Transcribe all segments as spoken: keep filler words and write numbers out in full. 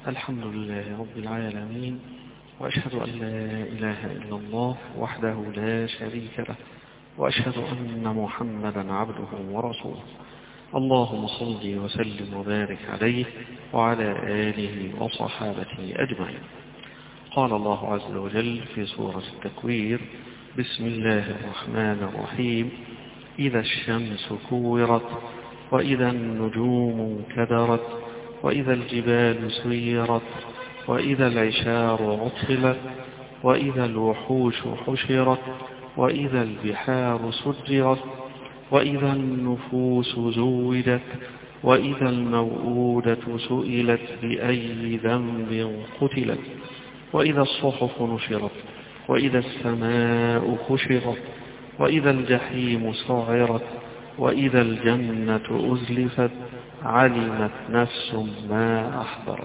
الحمد لله رب العالمين، وأشهد أن لا إله إلا الله وحده لا شريك له، وأشهد أن محمدا عبده ورسوله. اللهم صل وسلم وبارك عليه وعلى آله وصحابته أجمعين. قال الله عز وجل في سورة التكوير: بسم الله الرحمن الرحيم. إذا الشمس كورت، وإذا النجوم كدرت، وإذا الجبال سيرت، وإذا العشار عطلت، وإذا الوحوش حشرت، وإذا البحار سجرت، وإذا النفوس زوجت، وإذا الموءودة سئلت بأي ذنب قتلت، وإذا الصحف نشرت، وإذا السماء كشطت، وإذا الجحيم سعرت، وإذا الجنة أزلفت، علمت نفس ما أحضرت.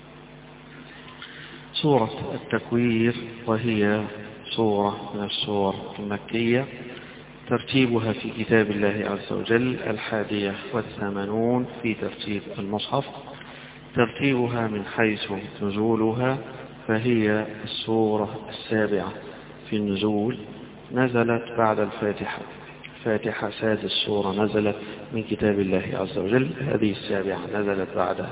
سورة التكوير، وهي سورة من السور المكية، ترتيبها في كتاب الله عز وجل الحادية والثمانون في ترتيب المصحف. ترتيبها من حيث نزولها، فهي السورة السابعة في النزول، نزلت بعد الفاتحة. الفاتحة سادس سورة نزلت من كتاب الله عز وجل، هذه السابعة نزلت بعدها.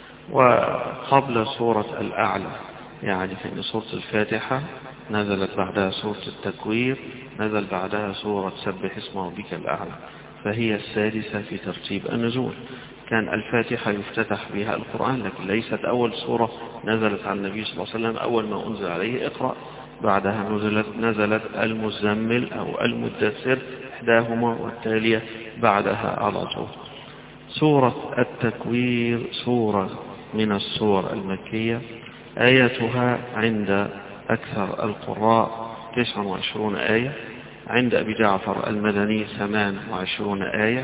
وقبل سورة الأعلى، يعني في سورة الفاتحة نزلت بعدها سورة التكوير، نزل بعدها سورة سبح اسم ربك الأعلى، فهي السادسة في ترتيب النزول. كان الفاتحة يفتتح بها القرآن، لكن ليست أول سورة نزلت على النبي صلى الله عليه وسلم. أول ما أنزل عليه اقرأ، بعدها نزلت, نزلت المزمل أو المدثر، إحداهما والتالية بعدها على طول. سورة التكوير سورة من السور المكية، آياتها عند أكثر القراء تسعة وعشرون آية، عند أبي جعفر المدني ثمان وعشرون آية.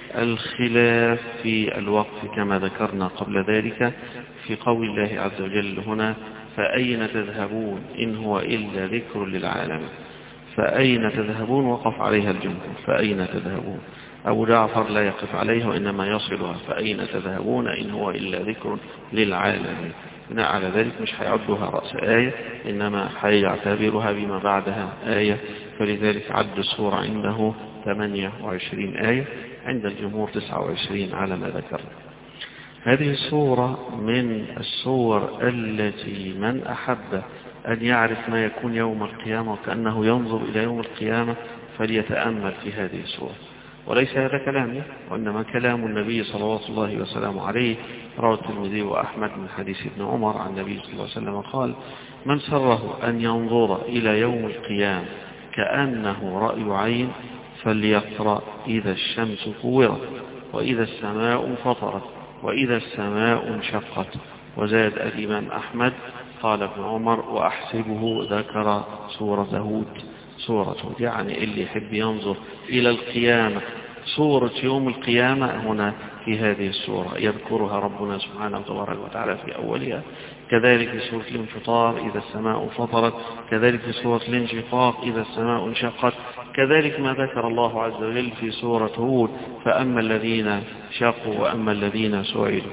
الخلاف في الوقف كما ذكرنا قبل ذلك في قول الله عز وجل هنا: فأين تذهبون إن هو إلا ذكر للعالمين. فأين تذهبون وقف عليها الجمهور، فأين تذهبون. أبو جعفر لا يقف عليها وإنما يصلها: فأين تذهبون إن هو إلا ذكر للعالمين. بناء على ذلك مش هيعدها رأس آية، إنما هيعتبرها بما بعدها آية، فلذلك عد السورة عنده ثمانية وعشرين آية، عند الجمهور تسعة وعشرين على ما ذكرنا. هذه السورة من السور التي من أحب أن يعرف ما يكون يوم القيامة وكأنه ينظر إلى يوم القيامة فليتأمل في هذه السورة. وليس هذا كلامي، وإنما كلام النبي صلى الله وسلم عليه، رواه الترمذي وأحمد من حديث ابن عمر عن النبي صلى الله عليه وسلم قال: من سره أن ينظر إلى يوم القيامة كأنه رأي عين فليقرأ إذا الشمس كورت، وإذا السماء انفطرت، وإذا السماء انشقت. وزاد الإمام أحمد قال ابن عمر: وأحسبه ذكر سورة هود. سورة هود يعني اللي يحب ينظر إلى القيامة، سورة يوم القيامة هنا في هذه السورة يذكرها ربنا سبحانه وتبارك وتعالى في أولها. كذلك في سورة الانفطار إذا السماء انفطرت، كذلك في سورة الانشقاق إذا السماء انشقت، كذلك ما ذكر الله عز وجل في سورة هود: فأما الذين شقوا وأما الذين سعدوا.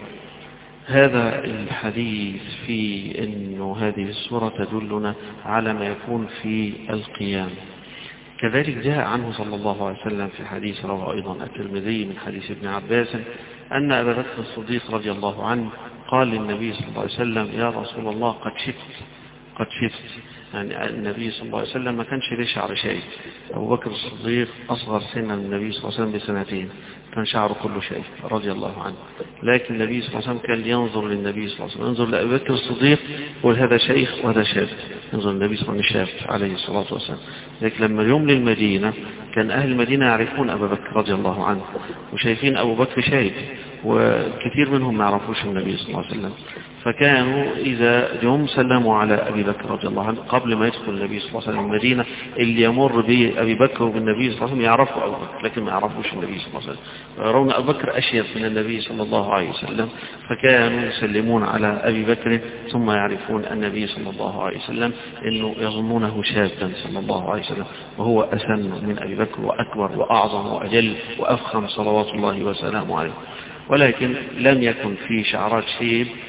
هذا الحديث في أن هذه السورة تدلنا على ما يكون في القيامة. كذلك جاء عنه صلى الله عليه وسلم في حديث رواه أيضا الترمذي من حديث ابن عباس أن أبا بكر الصديق رضي الله عنه قال للنبي صلى الله عليه وسلم: يا رسول الله قد شفت قد شفت يعني النبي صلى الله عليه وسلم ما كانش ليه شعر شيء. أبو بكر الصديق أصغر سنا من النبي صلى الله عليه وسلم بسنتين، كان شعره كله شيء رضي الله عنه، لكن النبي صلى الله عليه وسلم كان ينظر للنبي صلى الله عليه وسلم، ينظر لأبي بكر الصديق يقول هذا شيخ وهذا شاب، ينظر للنبي صلى الله عليه وسلم شاب عليه الصلاة والسلام. لكن لما اليوم للمدينة كان أهل المدينة يعرفون أبا بكر رضي الله عنه وشايفين أبو بكر شايب، وكثير منهم ما يعرفوش النبي صلى الله عليه وسلم، فكانوا إذا يوم سلموا على أبي بكر رضي الله عنه قبل ما يدخل النبي صلى الله عليه وسلم المدينة، اللي يمر بأبي بكر وبالنبي صلى الله عليه وسلم يعرفوا أبو بكر لكن ما يعرفوش النبي صلى الله عليه وسلم، يرون أبو بكر أشيب من النبي صلى الله عليه وسلم، فكانوا يسلمون على أبي بكر ثم يعرفون النبي صلى الله عليه وسلم إنه يظنونه شابا صلى الله عليه وسلم، وهو أسن من أبي بكر وأكبر وأعظم وأجل وأفخم صلوات الله وسلامه عليه. ولكن لم يكن في شعرات شيب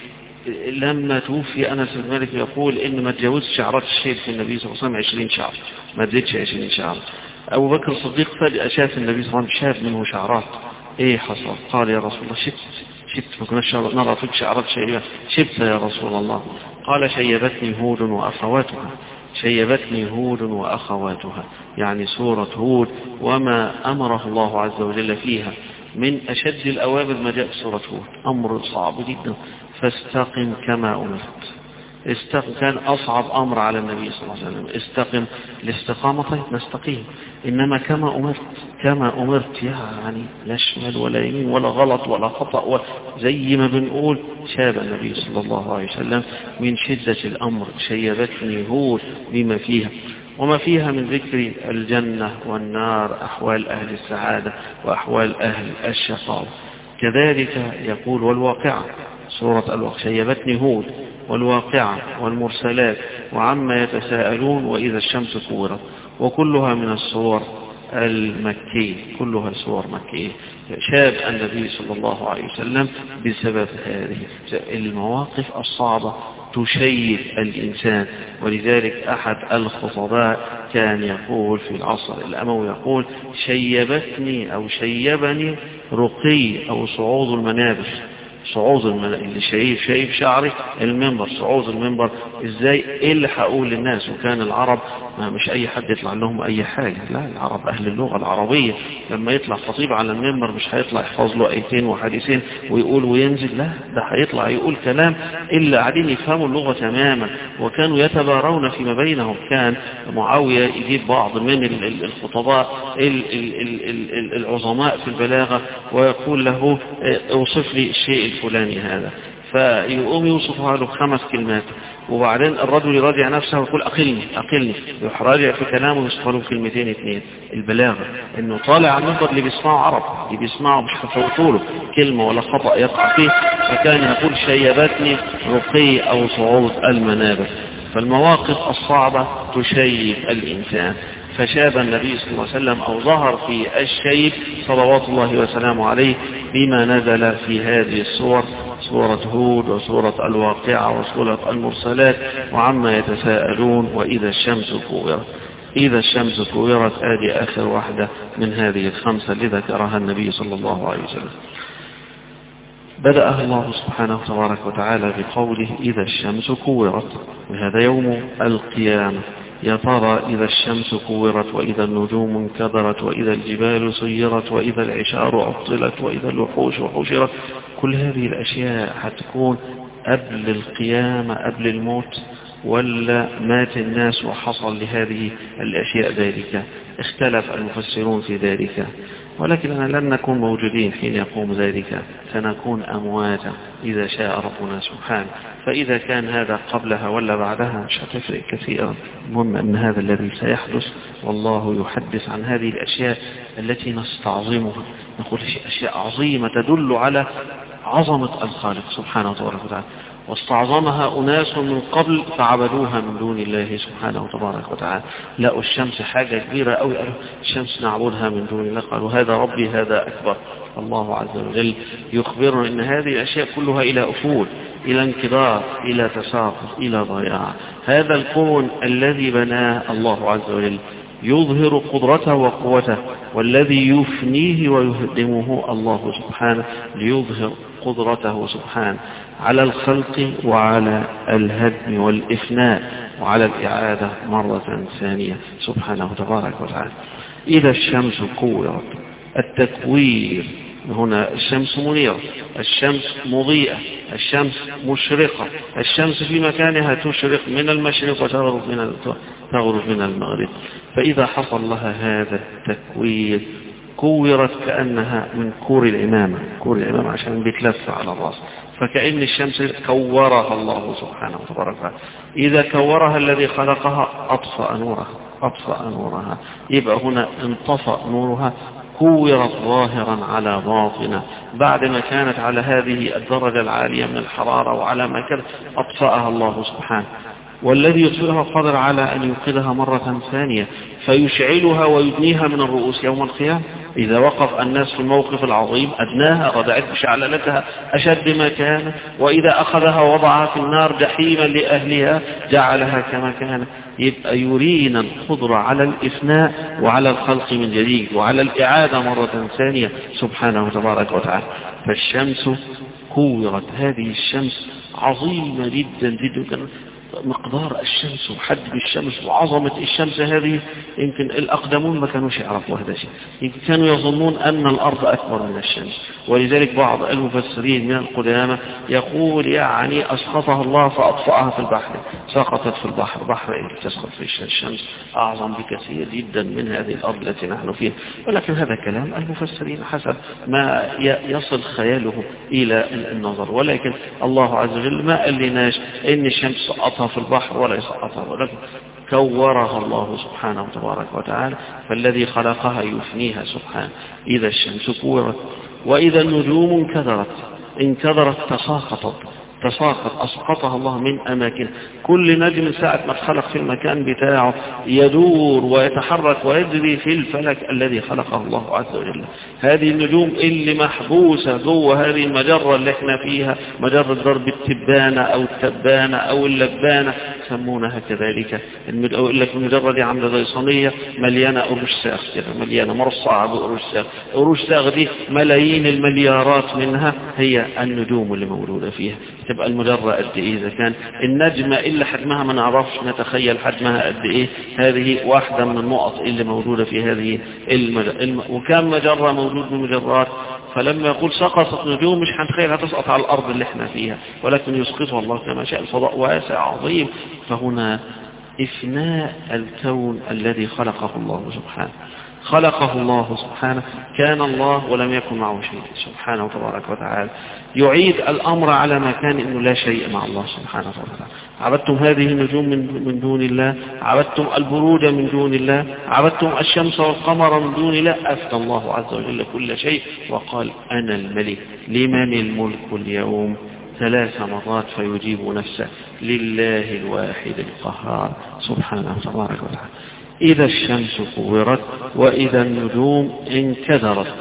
لما توفي أنس بن مالك يقول إن ما تجاوزش شعرات الشيب في النبي صلى الله عليه وسلم عشرين شعر، ما تزيدش عشرين شعر. أبو بكر الصديق فجأة شاف النبي صلى الله عليه وسلم شاب منه شعرات، إيه حصل؟ قال يا رسول الله شبت شبت ما كناش نرى فيك شعرات شيبة، شبت يا رسول الله. قال شيبتني هود وأخواتها، شيبتني هود وأخواتها، يعني سورة هود وما أمره الله عز وجل فيها من أشد الأوامر ما جاء في سورة هود، أمر صعب جدا، فاستقم كما أمرت. استقم كان أصعب أمر على النبي صلى الله عليه وسلم، استقم. الاستقامة طيب نستقيم، إنما كما أمرت، كما أمرت يعني لا شمال ولا يمين ولا غلط ولا خطأ ولا زي ما بنقول. شاب النبي صلى الله عليه وسلم من شدة الأمر، شيبتني هود بما فيها وما فيها من ذكر الجنة والنار، أحوال أهل السعادة وأحوال أهل الشقاوة. كذلك يقول والواقعة، سورة الواقعة شيبتني هود والواقعة والمرسلات وعما يتساءلون وإذا الشمس كورت، وكلها من السور المكية، كلها سور مكية. شاب النبي صلى الله عليه وسلم بسبب هذه المواقف الصعبة تشيب الإنسان. ولذلك أحد الخطباء كان يقول في العصر الأموي يقول شيبتني أو شيبني رقي أو صعود المنابر، صعود المنابر اللي شايف شايف شعري المنبر، صعود المنبر ازاي، ايه اللي هقول للناس. وكان العرب ما مش اي حد يطلع لهم اي حاجة، لا العرب اهل اللغة العربية، لما يطلع خطيب على المنبر مش هيطلع يحفظ له ايتين وحديثين ويقول وينزل، لا ده هيطلع يقول كلام الا قاعدين يفهموا اللغة تماما. وكانوا يتبارون فيما بينهم، كان معاوية يجيب بعض من الخطباء العظماء في البلاغة ويقول له اوصف لي الشيء الفلاني هذا، فيقوم يوصفها له خمس كلمات، وبعدين الرجل يراجع نفسه ويقول أقلني أقلني، يروح راجع في كلامه ويوصف له كلمتين اثنين. البلاغة إنه طالع على المنبر اللي بيسمعه عرب، اللي بيسمعه مش هيفوتوا له كلمة ولا خطأ يقع فيه، فكان يقول شيبتني رقي أو صعود المنابر. فالمواقف الصعبة تشيب الإنسان، فشاب النبي صلى الله عليه وسلم أو ظهر في الشيب صلوات الله وسلامه عليه بما نزل في هذه السور، سورة هود وسورة الواقعة وسورة المرسلات وعما يتساءلون وإذا الشمس كورت. إذا الشمس كورت هذه آخر واحدة من هذه الخمسة اللي ذكرها النبي صلى الله عليه وسلم. بدأ الله سبحانه تبارك وتعالى بقوله إذا الشمس كورت، وهذا يوم القيامة. يا ترى إذا الشمس كورت وإذا النجوم انكدرت وإذا الجبال سيرت وإذا العشار عطلت وإذا الوحوش حشرت، كل هذه الأشياء هتكون قبل القيامة قبل الموت، ولا مات الناس وحصل لهذه الأشياء ذلك؟ اختلف المفسرون في ذلك، ولكننا لن نكون موجودين حين يقوم ذلك، سنكون أمواتا إذا شاء ربنا سبحانه. فإذا كان هذا قبلها ولا بعدها مش هتفرق كثيرا، المهم أن هذا الذي سيحدث، والله يحدث عن هذه الأشياء التي نستعظمها، نقول أشياء عظيمة تدل على عظمة الخالق سبحانه وتعالى، واستعظمها أناس من قبل فعبدوها من دون الله سبحانه وتبارك وتعالى. لقوا الشمس حاجة كبيرة أوي، قالوا الشمس نعبدها من دون الله، قالوا هذا ربي هذا أكبر. الله عز وجل يخبرنا أن هذه الأشياء كلها إلى أفول، إلى انكدار، إلى تساقط، إلى ضياع. هذا الكون الذي بناه الله عز وجل يظهر قدرته وقوته، والذي يفنيه ويهدمه الله سبحانه ليظهر قدرته سبحانه على الخلق وعلى الهدم والإفناء وعلى الإعادة مرة ثانية سبحانه تبارك وتعالى. إذا الشمس كورت، التكوير هنا الشمس منيرة، الشمس مضيئة، الشمس مشرقة، الشمس في مكانها تشرق من المشرق وتغرب من تغرب من المغرب. فإذا حصل لها هذا التكوير كورت كأنها من كور الإمامة، كور الإمامة عشان بيتلف على الرأس، فكأن الشمس كورها الله سبحانه وتعالى. إذا كورها الذي خلقها أطفأ نورها، أطفأ نورها، يبقى هنا انطفأ نورها، كورت ظاهرا على باطنة، بعد ما كانت على هذه الدرجة العالية من الحرارة وعلى ما كانت أطفأها الله سبحانه. والذي يطفئها قادر على أن يوقدها مرة ثانية فيشعلها ويدنيها من الرؤوس يوم القيامة. إذا وقف الناس في الموقف العظيم أدناها ردعت بشعللتها أشد ما كان، وإذا أخذها وضعها في النار جحيما لأهلها جعلها كما كان. يبقى يرينا القدرة على الإفناء وعلى الخلق من جديد وعلى الإعادة مرة ثانية سبحانه وتبارك وتعالى. فالشمس كورت، هذه الشمس عظيمة جدا جدا، مقدار الشمس وحجم الشمس وعظمة الشمس هذه يمكن الأقدمون ما كانوش يعرفوا هذا الشيء، يمكن كانوا يظنون أن الأرض أكبر من الشمس. ولذلك بعض المفسرين من القدامى يقول يعني أسقطها الله فأطفأها في البحر، سقطت في البحر، بحر إيه تسقط في الشمس أعظم بكثير جدا من هذه الأرض التي نحن فيها. ولكن هذا كلام المفسرين حسب ما يصل خياله إلى النظر، ولكن الله عز وجل ما قال لناش إن الشمس سقطها في البحر ولا يسقطها، ولكن كورها الله سبحانه وتبارك وتعالى، فالذي خلقها يفنيها سبحانه. إذا الشمس كورت وإذا النجوم انكدرت، انكدرت تساقطت، تساقط أسقطها الله من أماكن. كل نجم ساعة ما خلق في المكان بتاعه يدور ويتحرك ويجري في الفلك الذي خلقه الله عز وجل. هذه النجوم اللي محبوسة جوه هذه المجرة اللي احنا فيها، مجرة درب التبانة أو التبانة أو اللبانة سمونها كذلك. أقول لك المجرة دي عاملة زي صينية مليانة قروش ساغ كده، مليانة مرصعة بقروش ساغ. قروش ساغ دي ملايين المليارات منها هي النجوم اللي موجودة فيها. تبقى المجرة قد إيه؟ إذا كان النجمة إلا حجمها ما نعرفش نتخيل حجمها قد إيه، هذه واحدة من النقط اللي موجودة في هذه المجرة. وكان مجرة موجود بمجرات، فلما يقول سقطت نجوم مش هنتخيل هتسقط على الأرض اللي احنا فيها، ولكن يسقطها الله كما شاء. الفضاء واسع عظيم. فهنا إفناء الكون الذي خلقه الله سبحانه، خلقه الله سبحانه، كان الله ولم يكن معه شيء سبحانه وتبارك وتعالى. يعيد الأمر على ما كان إنه لا شيء مع الله سبحانه وتعالى. عبدتم هذه النجوم من, من دون الله، عبدتم البروج من دون الله، عبدتم الشمس والقمر من دون الله. أفنى الله عز وجل كل شيء وقال أنا الملك. لمن الملك اليوم؟ ثلاث مرات فيجيب نفسه لله الواحد القهار سبحانه وتبارك وتعالى. إذا الشمس كورت وإذا النجوم انكدرت.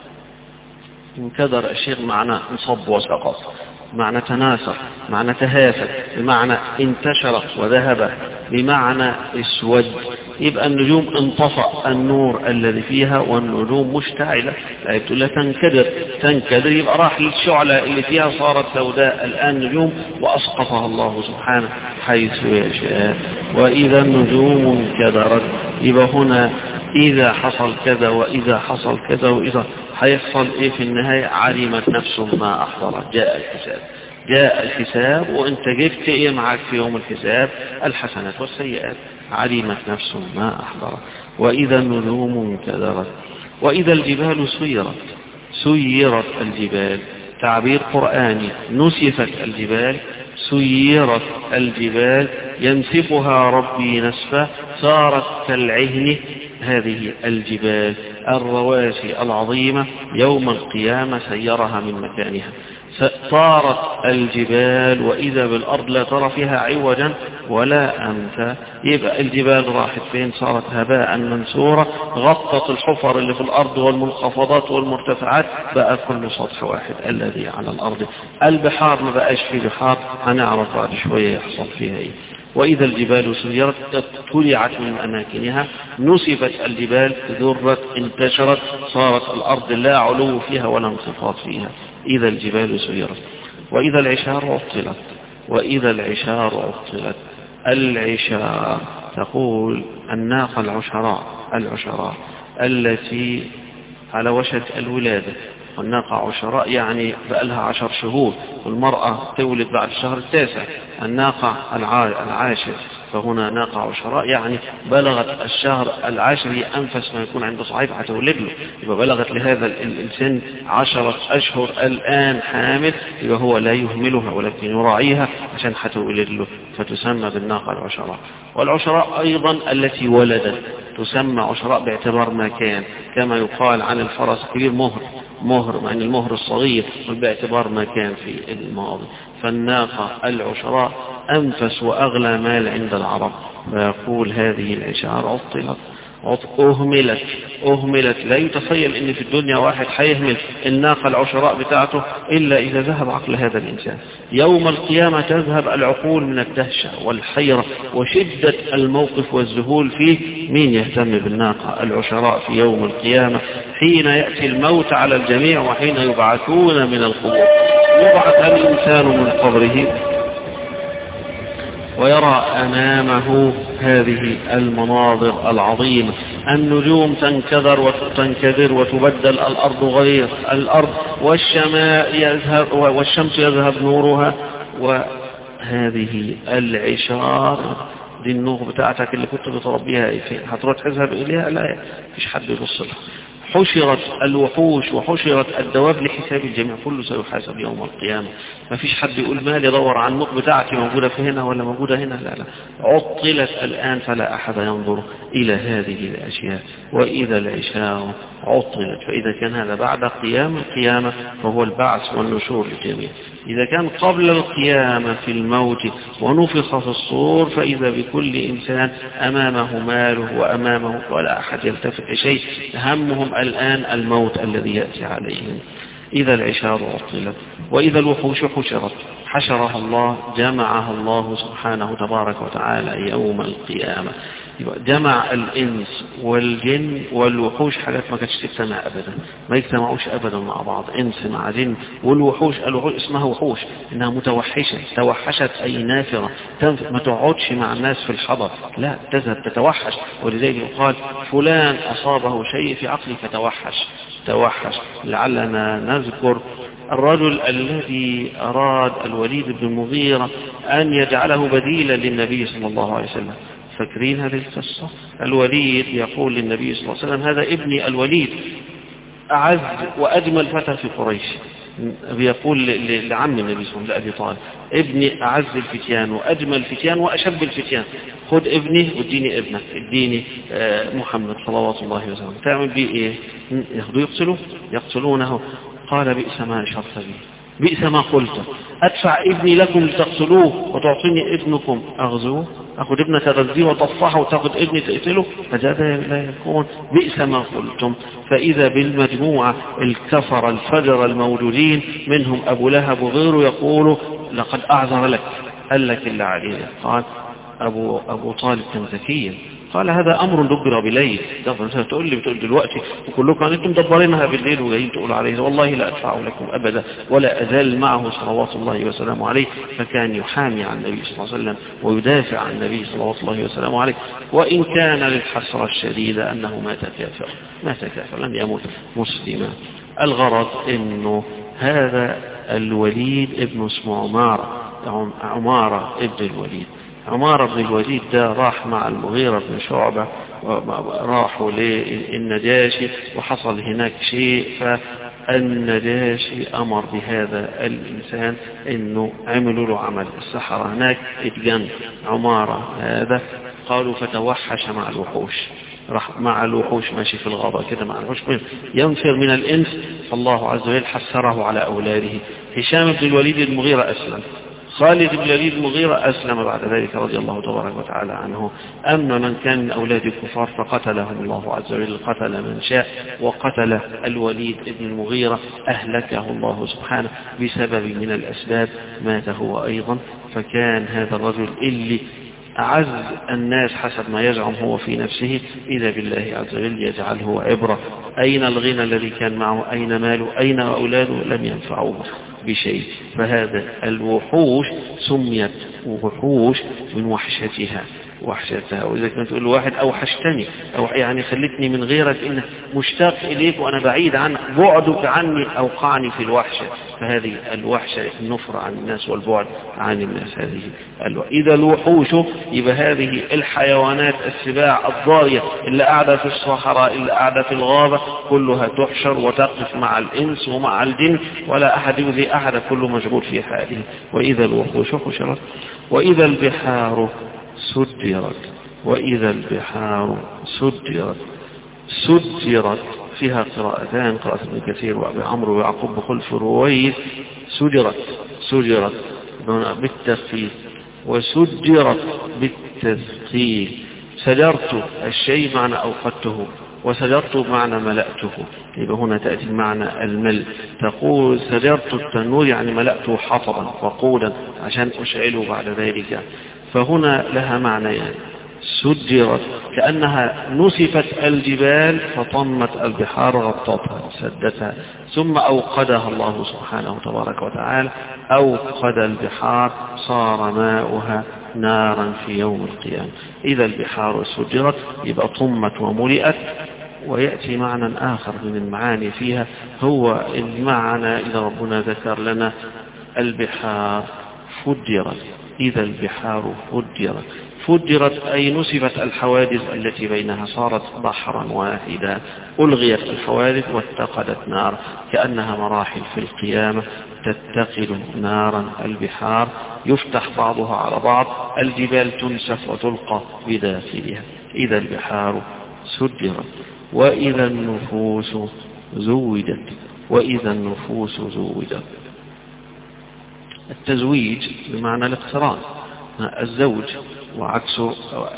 انكدر الشيء معنى انصب وسقط، معنى تناثر، معنى تهافت، بمعنى انتشرت وذهب، بمعنى اسود. يبقى النجوم انطفأ النور الذي فيها والنجوم مشتعلة. لا تقول لا تنكدر، تنكدر يبقى راح للشعلة اللي فيها صارت سوداء. الآن نجوم وأسقطها الله سبحانه حيث يشاء. وإذا النجوم انكدرت يبقى هنا إذا حصل كذا وإذا حصل كذا وإذا هيحصل إيه في النهاية؟ علمت نفس ما أحضرت. جاء الحساب، جاء الحساب وانت جبت ايه معك في يوم الحساب؟ الحسنات والسيئات. علمت نفس ما أحضرت. وإذا النجوم انكدرت وإذا الجبال سيرت. سيرت الجبال تعبير قرآني، نسفت الجبال، سيرت الجبال، ينسفها ربي نسفا، صارت كالعهن. هذه الجبال الرواسي العظيمة يوم القيامة سيرها من مكانها. صارت الجبال وإذا بالأرض لا ترى فيها عوجا ولا أمتا. يبقى الجبال راحت فين؟ صارت هباء منثورا، غطت الحفر اللي في الأرض والمنخفضات والمرتفعات، بقى كل سطح واحد الذي على الأرض. البحار ما بقاش في بحار، هنعرف بعد شوية يحصل فيها ايه. وإذا الجبال سيرت طلعت من أماكنها، نسفت الجبال، ذرت، انتشرت، صارت الأرض لا علو فيها ولا انخفاض فيها. إذا الجبال سيرت وإذا العشار عطلت. وإذا العشار عطلت. العشار تقول الناقة العشراء، العشراء التي على وشك الولادة. والناقة عشراء يعني بقى لها عشر شهور، والمرأة تولد بعد الشهر التاسع. الناقة العاشر، فهنا ناقة عشراء يعني بلغت الشهر العاشر، هي أنفس ما يكون عند صعيب هتولد له. يبقى بلغت لهذا الإنسان عشرة أشهر الآن حامل، يبقى هو لا يهملها ولكن يراعيها عشان هتولد له، فتسمى بالناقة العشراء. والعشراء أيضا التي ولدت تسمى عشراء باعتبار ما كان، كما يقال عن الفرس كبير مهر، مهر يعني المهر الصغير باعتبار ما كان في الماضي. فالناقة العشراء أنفس وأغلى مال عند العرب. فيقول هذه العشار عطلت أهملت أهملت لا يتخيل أن في الدنيا واحد هيهمل الناقة العشراء بتاعته إلا إذا ذهب عقل هذا الإنسان. يوم القيامة تذهب العقول من الدهشة والحيرة وشدة الموقف والذهول فيه. مين يهتم بالناقة العشراء في يوم القيامة حين يأتي الموت على الجميع وحين يبعثون من القبور؟ يبعث الإنسان من قبره ويرى أمامه هذه المناظر العظيمة، النجوم تنكدر وتنكدر وتبدل الأرض غير الأرض، والشماء يذهب والشمس يذهب نورها، وهذه العشار دي النور بتاعتك اللي كنت بتربيها هتروح تذهب إليها؟ لا، مفيش حد يبص لها. حشرت الوحوش وحشرت الدواب لحساب الجميع، كله سيحاسب يوم القيامة. ما فيش حد يقول مالي دور عن النقطة بتاعتي موجودة في هنا ولا موجودة هنا، لا لا، عطلت الآن فلا أحد ينظر إلى هذه الأشياء. وإذا العشاء عطلت، فإذا كان هذا بعد قيام القيامة فهو البعث والنشور للجميع. إذا كان قبل القيامة في الموت ونفخ في الصور فإذا بكل إنسان أمامه ماله وأمامه ولا أحد يلتفت لشيء، همهم الآن الموت الذي يأتي عليهم. إذا العشار عطلت وإذا الوحوش حشرت، حشرها الله، جمعها الله سبحانه تبارك وتعالى يوم القيامة. جمع الإنس والجن والوحوش، حاجات ما كانتش تجتمع أبدا، ما يجتمعوش أبدا مع بعض، إنس مع جن. والوحوش الوحوش اسمها وحوش إنها متوحشة، توحشت أي نافرة، ما تقعدش مع الناس في الحضر، لا تذهب تتوحش. ولذلك يقال فلان أصابه شيء في عقله فتوحش، توحش. لعلنا نذكر الرجل الذي أراد الوليد بن المغيرة أن يجعله بديلا للنبي صلى الله عليه وسلم. فاكرين هذه القصة؟ الوليد يقول للنبي صلى الله عليه وسلم هذا ابني الوليد أعز وأجمل فتى في قريش. بيقول لعم النبي صلى الله عليه وسلم لأبي طالب ابني أعز الفتيان وأجمل الفتيان وأشب الفتيان، خد ابني واديني ابنك، اديني محمد صلوات الله وسلم. تعمل بيه ايه؟ ياخذوا يقتلوه، يقتلونه. قال بئس ما أشرت به، بئس ما قلت، أدفع ابني لكم لتقتلوه وتعطيني ابنكم أغزوه، أخذ ابنك تغذيه وتطفحه وتأخذ ابني تقتله، فهذا لا يكون. بئس ما قلتم. فإذا بالمجموعة الكفر الفجر الموجودين منهم أبو لهب وغيره يقول لقد أعذر لك، قال لك إلا علينا. قال أبو, أبو طالب كان ذكيا، قال هذا أمر دبر بليل. تقول لي بتقول دلوقتي وكلكم أنتم مدبرينها بالليل وجايين تقولوا عليه، والله لا أدفع لكم أبدا ولا أزال معه صلوات الله وسلامه عليه. فكان يحامي عن النبي صلى الله عليه وسلم ويدافع عن النبي صلوات الله وسلامه عليه، وإن كان للحسرة الشديدة أنه مات كافرا، مات كافرا لم يموت مسلما. الغرض أنه هذا الوليد ابن اسمه عمارة، عمارة ابن الوليد. عمارة بن الوليد ده راح مع المغيرة بن شعبة، راحوا للنجاشي وحصل هناك شيء، فالنجاشي أمر بهذا الإنسان إنه عملوا له عمل السحرة هناك، اتجن عمارة هذا. قالوا فتوحش مع الوحوش، راح مع الوحوش ماشي في الغابة كده مع الوحوش ينفر من الإنس، فالله عز وجل حسره على أولاده. هشام بن الوليد المغيرة أسلم، خالد بن الوليد المغيرة أسلم بعد ذلك رضي الله تبارك وتعالى عنه. أما من كان من أولاد الكفار فقتلهم الله عز وجل، قتل من شاء، وقتل الوليد بن المغيرة أهلكه الله سبحانه بسبب من الأسباب، مات هو أيضا. فكان هذا الرجل اللي أعز الناس حسب ما يزعم هو في نفسه، إذا بالله عز وجل يجعله عبرة. أين الغنى الذي كان معه؟ أين ماله؟ أين أولاده؟ لم ينفعوه بشيء. فهذا الوحوش سميت وحوش من وحشتها وحشتها. وإذا كنت تقول واحد أوحشتني، أو يعني خلتني من غيرك إن مشتاق إليك وأنا بعيد عنك، بعدك عني أوقعني في الوحشة. فهذه الوحشة النفر عن الناس والبعد عن الناس. هذه الوحشة. إذا الوحوش يبقى هذه الحيوانات السباع الضارية اللي قاعدة في الصحراء اللي قاعدة في الغابة كلها تحشر وتقف مع الإنس ومع الجن، ولا أحد يؤذي أحد، كله مشغول في حاله. وإذا الوحوش حشرت وإذا البحار سجرت وإذا البحار سجرت. سجرت فيها قراءتان، قراءة ابن كثير وأبي عمرو ويعقوب بخلف رويس. سجرت سجرت بالتخفيف وسجرت بالتثقيل. سجرت الشيء معنى أوقدته، وسجرت معنى ملأته، يبقى هنا تأتي معنى الملء. تقول سجرت التنور يعني ملأته حطبا وقودا عشان أشعله بعد ذلك، فهنا لها معنى يعني سجرت كأنها نسفت الجبال فطمت البحار غطتها سدتها، ثم أوقدها الله سبحانه تبارك وتعالى، أوقد البحار صار ماؤها نارا في يوم القيامة. إذا البحار سجرت يبقى طمت وملئت. ويأتي معنى آخر من المعاني فيها هو المعنى إذا ربنا ذكر لنا البحار فجرت، إذا البحار فجرت فجرت أي نسفت الحوادث التي بينها صارت بحرا واحدا، ألغيت الحوادث واتقدت نار، كأنها مراحل في القيامة تتقد نارا البحار، يفتح بعضها على بعض، الجبال تنسف وتلقى بداخلها. إذا البحار سجرت وإذا النفوس زوجت، وإذا النفوس زوجت. التزويج بمعنى الاقتران، الزوج وعكسه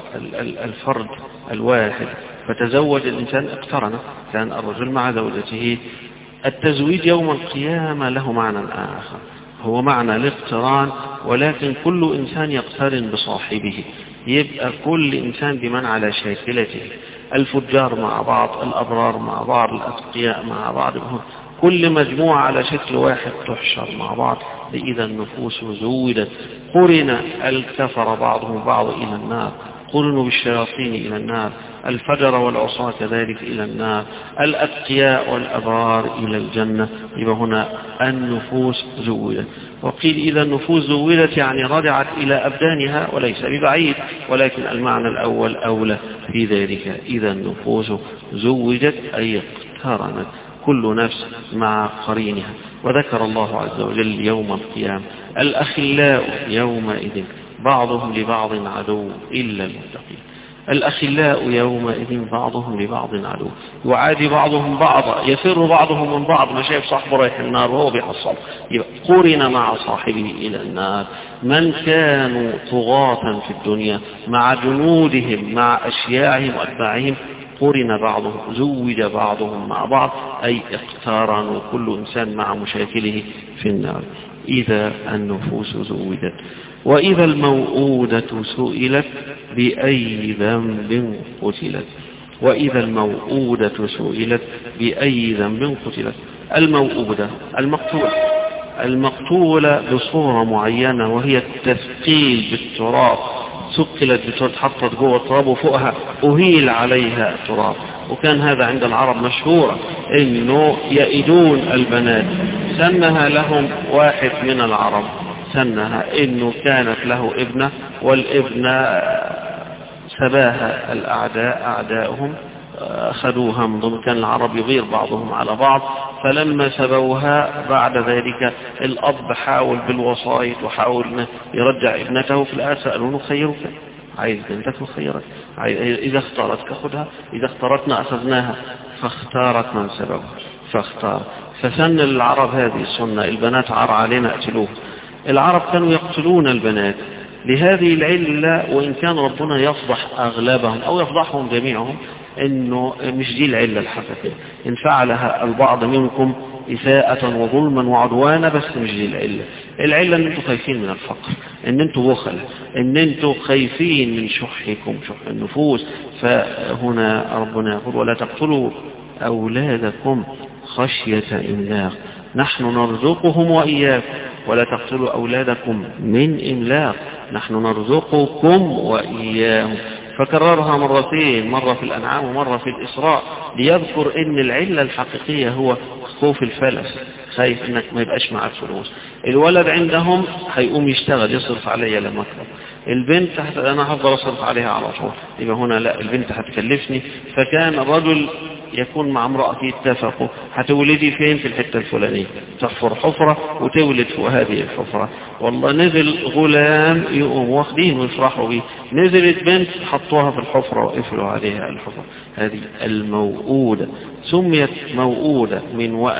الفرد الواحد، فتزوج الإنسان اقترن، كان الرجل مع زوجته. التزويج يوم القيامة له معنى آخر، هو معنى الاقتران، ولكن كل إنسان يقترن بصاحبه، يبقى كل إنسان بمن على شاكلته، الفجار مع بعض، الأبرار مع بعض، الأتقياء مع بعض، كل مجموعة على شكل واحد تحشر مع بعض. إذا النفوس زودت، قرن الكفر بعضهم بعض إلى النار، قرنوا بالشياطين إلى النار، الفجر والعصاة كذلك إلى النار، الأتقياء والأبرار إلى الجنة. يبقى هنا النفوس زودت. وقيل إذا النفوس زودت يعني رجعت إلى أبدانها، وليس ببعيد، ولكن المعنى الأول أولى في ذلك. إذا النفوس زودت أي اقترنت كل نفس مع قرينها. وذكر الله عز وجل يوم القيامة الأخلاء يومئذ بعضهم لبعض عدو إلا المتقين. الأخلاء يومئذ بعضهم لبعض عدو، يعادي بعضهم بعضا، يفر بعضهم من بعض، ما شايف صاحبه رايح النار وهو بيحصل، يبقى قرن مع صاحبه إلى النار. من كانوا طغاة في الدنيا مع جنودهم مع أشياعهم وأتباعهم قرن بعضهم، زوج بعضهم مع بعض، أي اقترنوا كل إنسان مع مشاكله في النار. إذا النفوس زودت وإذا الموءودة سئلت بأي ذنب قتلت، وإذا الموءودة سئلت بأي ذنب قتلت. الموءودة المقتولة، المقتولة بصورة معينة وهي التثقيل بالتراب، ثقلت بتراب، حطت جوه التراب وفوقها أهيل عليها التراب. وكان هذا عند العرب مشهورا إنه يئدون البنات. سنها لهم واحد من العرب، سنها إنه كانت له ابنة، والابنة سباها الأعداء أعداؤهم أخذوها من ضمن، كان العرب يغير بعضهم على بعض، فلما سبوها بعد ذلك الأب حاول بالوصاية وحاول يرجع ابنته، في الآخر سألونه خيرك، عايز بنتك خيرك، إذا اختارتك خذها، إذا اختارتنا أخذناها، فاختارت من سبوه فاختار. فسن العرب هذه السنة، البنات عار علينا اقتلوه. العرب كانوا يقتلون البنات لهذه العلة، وإن كان ربنا يفضح أغلبهم أو يفضحهم جميعهم، إنه مش دي العلة الحقيقية. إن فعلها البعض منكم إساءة وظلما وعدوانا، بس مش دي العلة. العلة إن أنتم خايفين من الفقر، إن أنتم بخل، إن أنتم خايفين من شحكم، شح النفوس. فهنا ربنا يقول ولا تقتلوا أولادكم خشية إملاق نحن نرزقهم وإياكم، ولا تقتلوا أولادكم من إملاق نحن نرزقكم وإياهم. فكررها مرتين، مرة في الأنعام ومرة في الإسراء، ليذكر إن العلة الحقيقية هو خوف الفلس، خايف إنك ما يبقاش معك فلوس. الولد عندهم هيقوم يشتغل يصرف عليا لما أكبر، البنت حت... أنا هفضل أصرف عليها على طول، يبقى هنا لا، البنت هتكلفني. فكان الرجل يكون مع امرأتي اتفقوا هتولدي فين، في الحتة الفلانية، تحفر حفرة وتولد في هذه الحفرة. والله نزل غلام يقوم واخدين ويفرحوا به، نزلت بنت حطوها في الحفرة وقفلوا عليها الحفرة. هذه الموؤودة، سميت موؤودة من وأدة،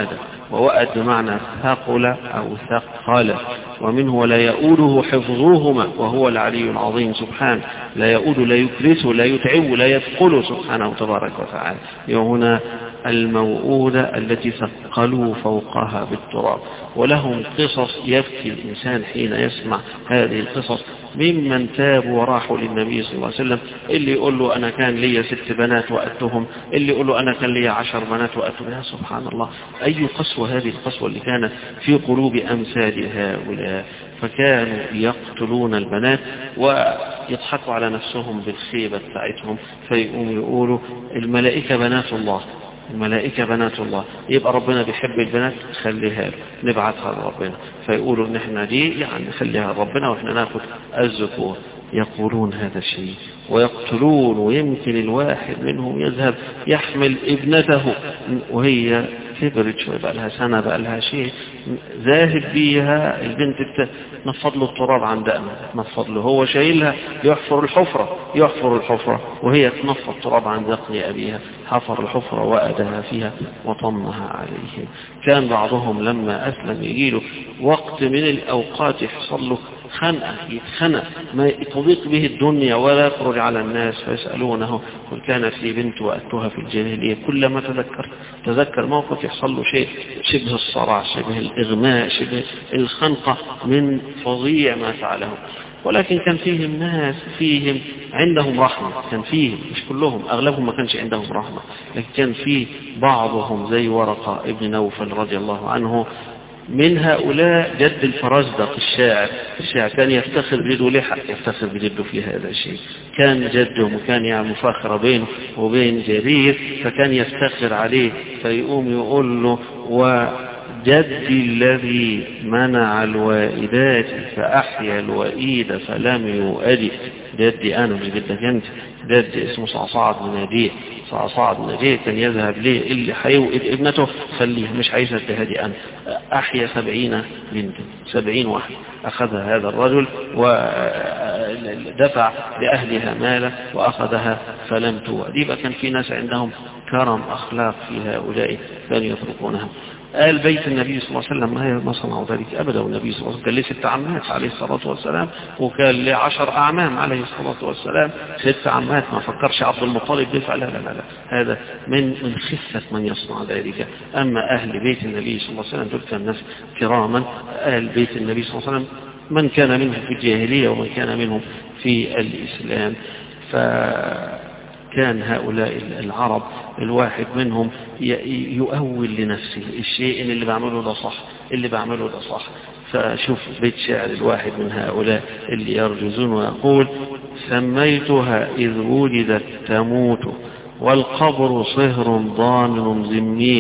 ووأد بمعنى ثقل أو ثقل، ومنه ولا يؤوده حفظهما وهو العلي العظيم سبحانه. لا يؤود لا يكرسه لا يتعب لا يثقله سبحانه تبارك وتعالى. وهنا الموؤودة التي ثقلوا فوقها بالتراب. ولهم قصص يبكي الإنسان حين يسمع هذه القصص ممن تابوا وراحوا للنبي صلى الله عليه وسلم. اللي يقول له أنا كان لي ست بنات وأتهم، اللي يقول له أنا كان لي عشر بنات وأتهم. يا سبحان الله، أي قسوة هذه القسوة اللي كانت في قلوب أمثال هؤلاء. فكانوا يقتلون البنات ويضحكوا على نفسهم بالخيبة بتاعتهم، فيقوموا يقولوا الملائكة بنات الله، الملائكة بنات الله، يبقى ربنا بيحب البنات خليها له، نبعثها لربنا. فيقولوا ان احنا دي يعني خليها لربنا واحنا ناخد الذكور. يقولون هذا الشيء ويقتلون، ويمكن الواحد منهم يذهب يحمل ابنته وهي كبرت شوية بقى لها سنة بقى لها شيء، ذاهب بيها البنت تنفض له التراب عن دقنه، تنفض له هو شايلها يحفر الحفرة يحفر الحفرة وهي تنفض التراب عن دقن أبيها. حفر الحفرة وأدها فيها وطمها عليهم. كان بعضهم لما أسلم يجيله وقت من الأوقات يحصل له خنقة، يتخنق ما تضيق به الدنيا ولا يخرج على الناس، فيسألونه قل كانت لي بنت وأتوها في الجاهلية. كلما تذكر تذكر موقف يحصل له شيء شبه الصرع، شبه الإغماء، شبه الخنقة من فظيع ما فعله. ولكن كان فيهم ناس فيهم عندهم رحمة، كان فيهم مش كلهم، أغلبهم ما كانش عندهم رحمة، لكن كان فيه بعضهم زي ورقة ابن نوفل رضي الله عنه. من هؤلاء جد الفرزدق الشاعر الشاعر كان يفتخر بجده لحق، يفتخر بجده في هذا الشيء. كان جده وكان يعني مفاخرة بينه وبين جرير، فكان يفتخر عليه، فيقوم يقول له وجدي الذي منع الوائدات فأحيا الوئيد فلم يؤدي. جدي أنا مش جدك أنت، جدي اسمه صعصعد بن نبيه. صعصعد بن نبيه كان يذهب ليه اللي حيوئد ابنته خليه، مش عايزة هذه أنا. أحيا سبعين بنت، سبعين واحد أخذها هذا الرجل ودفع لأهلها مالا وأخذها فلم تؤدي. كان في ناس عندهم كرم أخلاق في هؤلاء كانوا يتركونها. قال بيت النبي صلى الله عليه وسلم ما صنعوا ذلك أبدا. والنبي صلى الله عليه وسلم كان له ست عمات عليه الصلاة والسلام، وكان له عشر أعمام عليه الصلاة والسلام. ست عمات ما فكرش عبد المطلب يدفع، لا لا لا لا، هذا من من خفة من يصنع ذلك. أما أهل بيت النبي صلى الله عليه وسلم دول كان ناس كراما. أهل بيت النبي صلى الله عليه وسلم من كان منهم في الجاهلية ومن كان منهم في الإسلام. فكان هؤلاء العرب الواحد منهم يؤول لنفسه الشيء اللي بعمله ده صح، اللي بعمله ده صح. فشوف بيت شعر الواحد من هؤلاء اللي يرجزون ويقول سميتها إذ ولدت تموت والقبر صهر ضامن زميت.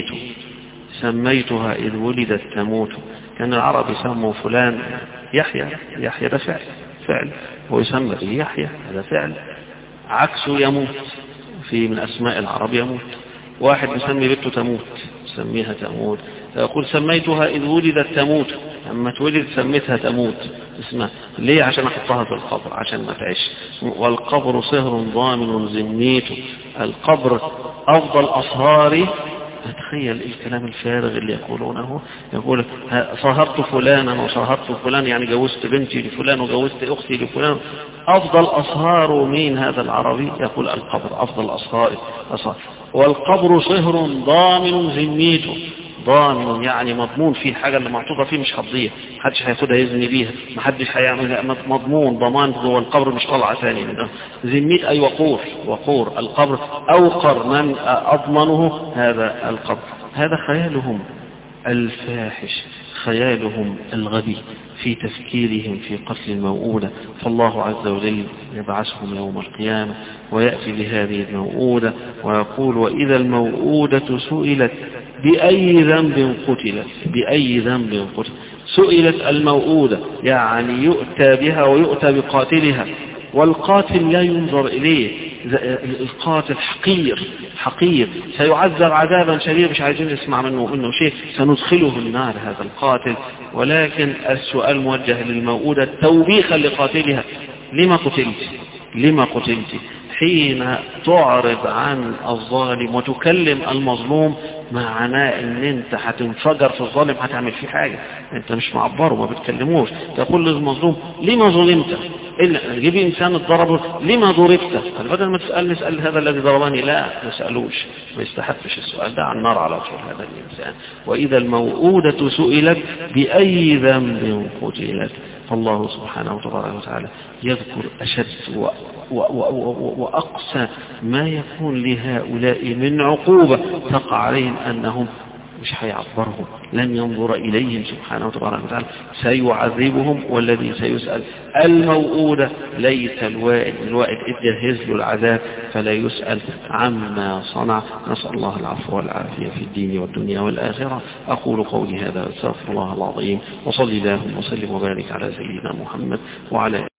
سميتها إذ ولدت تموت. كان العرب يسموا فلان يحيى، يحيى ده فعل فعل هو يسمى يحيى هذا فعل، عكسه يموت. في من أسماء العرب يموت. واحد يسمي بنته تموت سميها تموت. فيقول سميتها إذ ولدت تموت، أما تولد سميتها تموت اسمها ليه؟ عشان أحطها في القبر عشان ما تعيش. والقبر صهر ضامن زميت. القبر أفضل أصهاري. تخيل الكلام الفارغ اللي يقولونه. يقول صهرت فلانا وصهرت فلان، يعني جوزت بنتي لفلان وجوزت أختي لفلان. أفضل أصهار مين هذا العربي؟ يقول القبر أفضل أصهار. والقبر صهر ضامن زميته. ضامن يعني مضمون فيه، حاجة اللي محطوطة فيه مش هتضيع، محدش هياخدها يزني بيها، محدش هيعملها، مضمون ضمان جوه القبر مش طلعة ثاني منه. زميت أي وقور، وقور القبر أوقر من أضمنه هذا القبر. هذا خيالهم الفاحش، خيالهم الغبي في تفكيرهم في قتل الموؤودة. فالله عز وجل يبعثهم يوم القيامة ويأتي بهذه الموؤودة ويقول وإذا الموؤودة سئلت بأي ذنب قتلت. بأي ذنب قتلت. سئلت الموؤودة يعني يؤتى بها ويؤتى بقاتلها، والقاتل لا ينظر إليه. القاتل حقير حقير سيعذب عذابا شديدا مش عايزين نسمع منه منه شيء، سندخله النار هذا القاتل. ولكن السؤال موجه للموؤودة توبيخا لقاتلها. لما قتلت؟ لما قتلت؟ حين تعرض عن الظالم وتكلم المظلوم معناه ان انت هتنفجر في الظالم، هتعمل فيه حاجة. انت مش معبره، ما بتكلموش. تقول للمظلوم لما ظلمت، جيب انسان اتضربه لما ضربت، بدل ما تسأل نسأل هذا الذي ضربني، لا ما نسألوش، ما يستحقش السؤال ده، على النار على طول هذا الإنسان. وإذا الموءودة سئلت بأي ذنب قتلت، فالله سبحانه وتعالى يذكر أشد و و و وأقسى ما يكون لهؤلاء من عقوبة تقع عليهم، أنهم مش هيعبرهم، لن ينظر إليهم سبحانه وتعالى، سيعذبهم. والذي سيسأل الموءودة ليس الوائد، الوائد إجهز له العذاب فلا يسأل عما صنع. نسأل الله العفو والعافية في الدين والدنيا والآخرة. أقول قولي هذا، أستغفر الله العظيم، وصلي اللهم وسلم وبارك على سيدنا محمد وعلى